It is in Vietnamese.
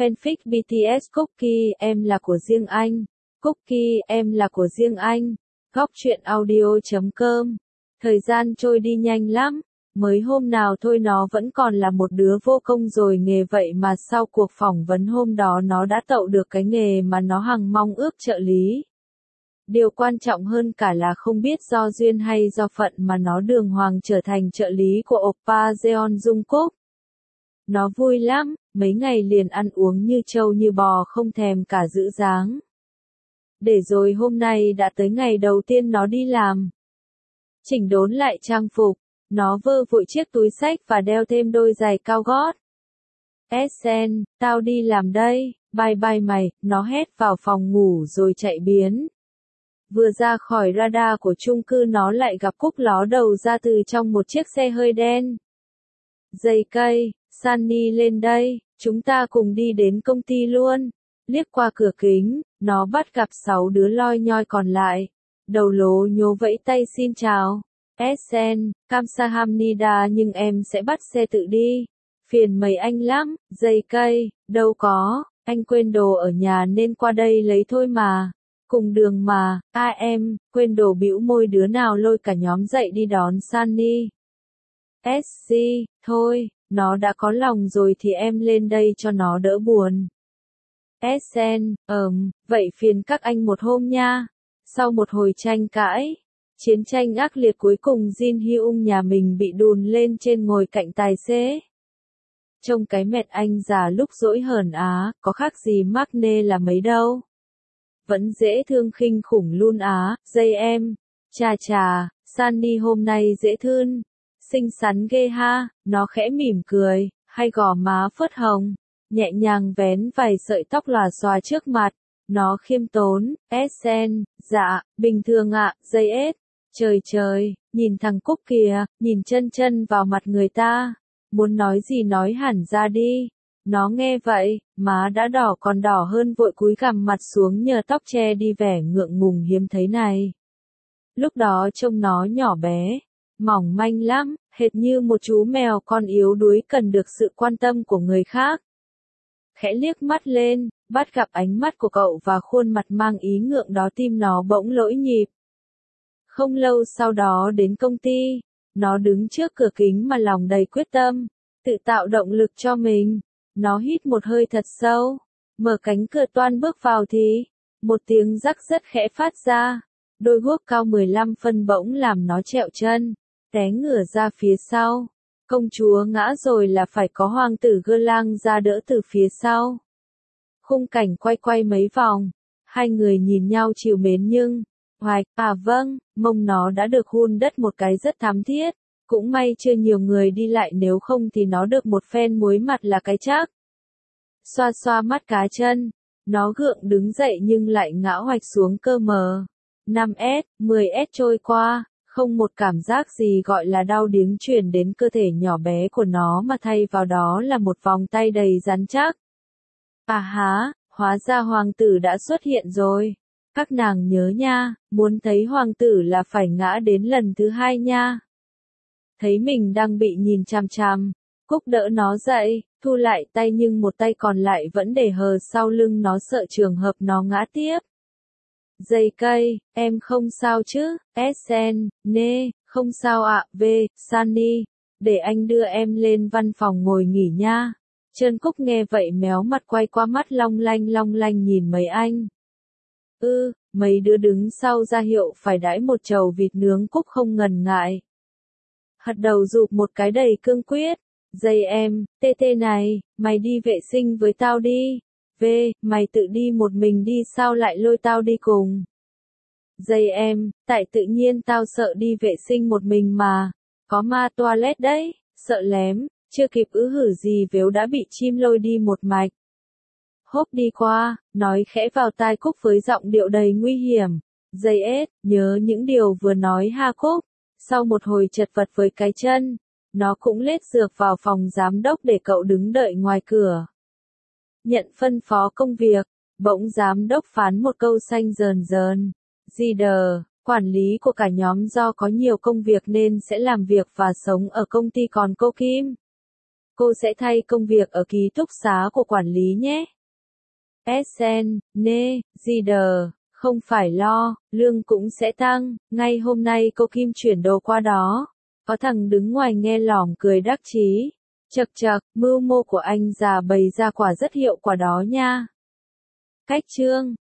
Fanfic BTS Cookie, em là của riêng anh. Cookie, em là của riêng anh. Góc truyện audio.com. Thời gian trôi đi nhanh lắm. Mới hôm nào thôi nó vẫn còn là một đứa vô công rồi nghề vậy mà sau cuộc phỏng vấn hôm đó nó đã tậu được cái nghề mà nó hằng mong ước, trợ lý. Điều quan trọng hơn cả là không biết do duyên hay do phận mà nó đường hoàng trở thành trợ lý của oppa Jeon Jungkook. Nó vui lắm, mấy ngày liền ăn uống như trâu như bò không thèm cả giữ dáng. Để rồi hôm nay đã tới ngày đầu tiên nó đi làm. Chỉnh đốn lại trang phục, nó vơ vội chiếc túi xách và đeo thêm đôi giày cao gót. Sen, tao đi làm đây, bye bye mày, nó hét vào phòng ngủ rồi chạy biến. Vừa ra khỏi radar của chung cư nó lại gặp Cúc ló đầu ra từ trong một chiếc xe hơi đen. Dây cây, Sunny lên đây, chúng ta cùng đi đến công ty luôn. Liếc qua cửa kính, nó bắt gặp 6 đứa loi nhoi còn lại. Đầu lố nhố vẫy tay xin chào. Sen, Kamsahamnida, nhưng em sẽ bắt xe tự đi. Phiền mấy anh lắm. Dây cây, đâu có, anh quên đồ ở nhà nên qua đây lấy thôi mà. Cùng đường mà, em, quên đồ, bĩu môi đứa nào lôi cả nhóm dậy đi đón Sunny. SC, thôi, nó đã có lòng rồi thì em lên đây cho nó đỡ buồn. Sen, vậy phiền các anh một hôm nha. Sau một hồi tranh cãi, chiến tranh ác liệt, cuối cùng Jin Hyung nhà mình bị đùn lên trên ngồi cạnh tài xế. Trông cái mệt anh già lúc dỗi hờn á, có khác gì Magne là mấy đâu. Vẫn dễ thương khinh khủng luôn á, dây em. Chà chà, Sunny hôm nay dễ thương. Xinh xắn ghê ha, nó khẽ mỉm cười, hay gò má phớt hồng. Nhẹ nhàng vén vài sợi tóc lòa xòa trước mặt. Nó khiêm tốn, Sen, dạ, bình thường ạ, dây ết. Trời trời, nhìn thằng Cúc kìa, nhìn chân chân vào mặt người ta. Muốn nói gì nói hẳn ra đi. Nó nghe vậy, má đã đỏ còn đỏ hơn, vội cúi gằm mặt xuống nhờ tóc che đi vẻ ngượng ngùng hiếm thấy này. Lúc đó trông nó nhỏ bé, mỏng manh lắm, hệt như một chú mèo con yếu đuối cần được sự quan tâm của người khác. Khẽ liếc mắt lên, bắt gặp ánh mắt của cậu và khuôn mặt mang ý ngượng đó, tim nó bỗng lỗi nhịp. Không lâu sau đó đến công ty, nó đứng trước cửa kính mà lòng đầy quyết tâm, tự tạo động lực cho mình. Nó hít một hơi thật sâu, mở cánh cửa toan bước vào thì, một tiếng rắc rất khẽ phát ra. Đôi guốc cao 15 phân bỗng làm nó trẹo chân, té ngửa ra phía sau. Công chúa ngã rồi là phải có hoàng tử gơ lang ra đỡ từ phía sau. Khung cảnh quay mấy vòng, hai người nhìn nhau trìu mến nhưng, hoài, vâng, mông nó đã được hun đất một cái rất thắm thiết. Cũng may chưa nhiều người đi lại, nếu không thì nó được một phen muối mặt là cái chắc. Xoa xoa mắt cá chân, nó gượng đứng dậy nhưng lại ngã hoạch xuống cơ mờ. 5S, 10S trôi qua, không một cảm giác gì gọi là đau điếng truyền đến cơ thể nhỏ bé của nó, mà thay vào đó là một vòng tay đầy rắn chắc. Hóa ra hoàng tử đã xuất hiện rồi. Các nàng nhớ nha, muốn thấy hoàng tử là phải ngã đến lần thứ 2 nha. Thấy mình đang bị nhìn chằm chằm, Cúc đỡ nó dậy, thu lại tay nhưng một tay còn lại vẫn để hờ sau lưng, nó sợ trường hợp nó ngã tiếp. Dây cây, em không sao chứ? Sen, nê, không sao ạ. Sunny, để anh đưa em lên văn phòng ngồi nghỉ nha. Trơn Cúc nghe vậy méo mặt quay qua, mắt long lanh nhìn mấy anh. Mấy đứa đứng sau ra hiệu phải đãi một chầu vịt nướng. Cúc không ngần ngại, hất đầu rụp một cái đầy cương quyết. Dây em, tê này, mày đi vệ sinh với tao đi. Mày tự đi một mình đi sao lại lôi tao đi cùng? Dây em, tại tự nhiên tao sợ đi vệ sinh một mình mà. Có ma toilet đấy, sợ lém, chưa kịp hử gì Vếu đã bị chim lôi đi một mạch. Hốp đi qua, nói khẽ vào tai Cúc với giọng điệu đầy nguy hiểm. Dây ết, nhớ những điều vừa nói ha Cúc. Sau một hồi chật vật với cái chân, nó cũng lết dược vào phòng giám đốc để cậu đứng đợi ngoài cửa. Nhận phân phó công việc, bỗng giám đốc phán một câu xanh rờn. Leader, quản lý của cả nhóm, do có nhiều công việc nên sẽ làm việc và sống ở công ty, còn cô Kim. cô sẽ thay công việc ở ký túc xá của quản lý nhé. SN, nê, gì đờ, không phải lo, lương cũng sẽ tăng, ngay hôm nay cô Kim chuyển đồ qua đó. Có thằng đứng ngoài nghe lỏm cười đắc chí. Chậc chậc, mưu mô của anh già bày ra quả rất hiệu quả đó nha. Cách chương